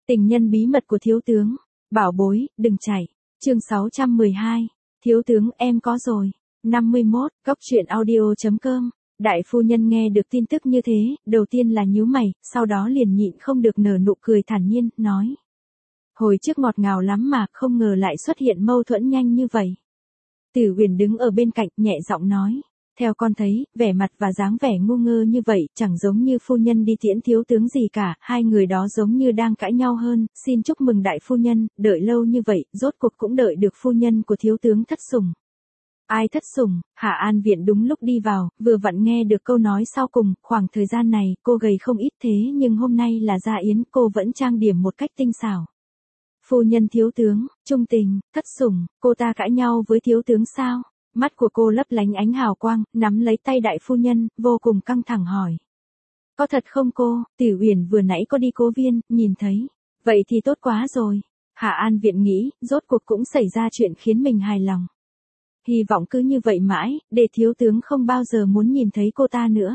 Tình nhân bí mật của thiếu tướng. Bảo bối, đừng chạy. Chương 612. Thiếu tướng em có rồi. 51. Cóc truyện audio.com. Đại phu nhân nghe được tin tức như thế, đầu tiên là nhíu mày, sau đó liền nhịn không được nở nụ cười thản nhiên, nói. Hồi trước ngọt ngào lắm mà, không ngờ lại xuất hiện mâu thuẫn nhanh như vậy. Tử Huyền đứng ở bên cạnh, nhẹ giọng nói. Theo con thấy, vẻ mặt và dáng vẻ ngu ngơ như vậy, chẳng giống như phu nhân đi tiễn thiếu tướng gì cả, hai người đó giống như đang cãi nhau hơn, xin chúc mừng đại phu nhân, đợi lâu như vậy, rốt cuộc cũng đợi được phu nhân của thiếu tướng thất sủng. Ai thất sủng? Hạ An Viện đúng lúc đi vào, vừa vặn nghe được câu nói sau cùng, khoảng thời gian này, cô gầy không ít thế nhưng hôm nay là gia yến, cô vẫn trang điểm một cách tinh xảo. Phu nhân thiếu tướng, trung tình, thất sủng, cô ta cãi nhau với thiếu tướng sao? Mắt của cô lấp lánh ánh hào quang, nắm lấy tay đại phu nhân, vô cùng căng thẳng hỏi. Có thật không cô? Tử Uyển vừa nãy có đi Cố Viên, nhìn thấy. Vậy thì tốt quá rồi. Hạ An Viện nghĩ, rốt cuộc cũng xảy ra chuyện khiến mình hài lòng. Hy vọng cứ như vậy mãi, để thiếu tướng không bao giờ muốn nhìn thấy cô ta nữa.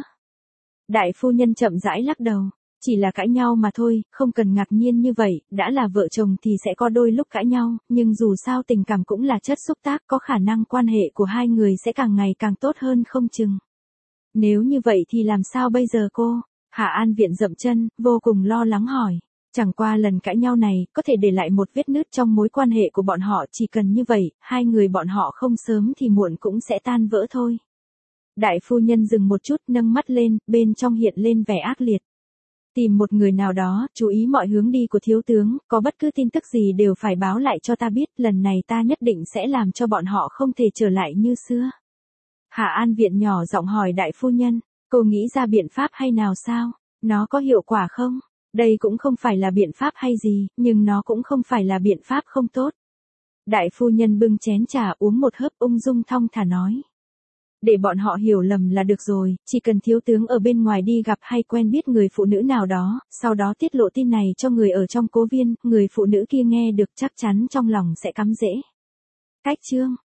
Đại phu nhân chậm rãi lắc đầu. Chỉ là cãi nhau mà thôi, không cần ngạc nhiên như vậy, đã là vợ chồng thì sẽ có đôi lúc cãi nhau, nhưng dù sao tình cảm cũng là chất xúc tác, có khả năng quan hệ của hai người sẽ càng ngày càng tốt hơn không chừng. Nếu như vậy thì làm sao bây giờ cô? Hạ An Viện dậm chân, vô cùng lo lắng hỏi. Chẳng qua lần cãi nhau này, có thể để lại một vết nứt trong mối quan hệ của bọn họ, chỉ cần như vậy, hai người bọn họ không sớm thì muộn cũng sẽ tan vỡ thôi. Đại phu nhân dừng một chút, nâng mắt lên, bên trong hiện lên vẻ ác liệt. Tìm một người nào đó, chú ý mọi hướng đi của thiếu tướng, có bất cứ tin tức gì đều phải báo lại cho ta biết, lần này ta nhất định sẽ làm cho bọn họ không thể trở lại như xưa. Hạ An Viện nhỏ giọng hỏi đại phu nhân, cô nghĩ ra biện pháp hay nào sao? Nó có hiệu quả không? Đây cũng không phải là biện pháp hay gì, nhưng nó cũng không phải là biện pháp không tốt. Đại phu nhân bưng chén trà uống một hớp ung dung thong thả nói. Để bọn họ hiểu lầm là được rồi, chỉ cần thiếu tướng ở bên ngoài đi gặp hay quen biết người phụ nữ nào đó, sau đó tiết lộ tin này cho người ở trong Cố Viên, người phụ nữ kia nghe được chắc chắn trong lòng sẽ cắm rễ. Cách chương